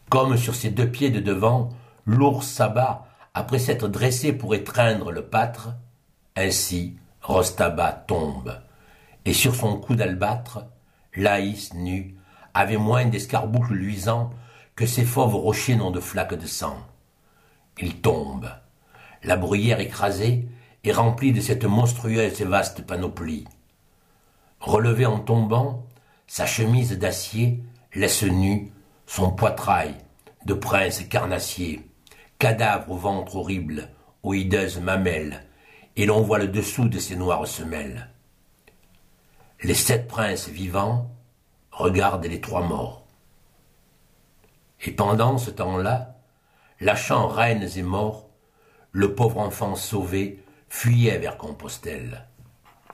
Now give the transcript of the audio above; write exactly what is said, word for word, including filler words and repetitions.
Comme sur ses deux pieds de devant, l'ours s'abat après s'être dressé pour étreindre le pâtre, ainsi Rostaba tombe, et sur son cou d'albâtre, Laïs, nue, avait moins d'escarboucles luisants que ces fauves rochers n'ont de flaques de sang. Il tombe, la bruyère écrasée est remplie de cette monstrueuse et vaste panoplie. Relevé en tombant, sa chemise d'acier laisse nu son poitrail de prince carnassier, cadavre au ventre horrible, aux hideuses mamelles, et l'on voit le dessous de ses noires semelles. Les sept princes vivants regardent les trois morts. Et pendant ce temps-là, lâchant reines et morts, le pauvre enfant sauvé fuyait vers Compostelle.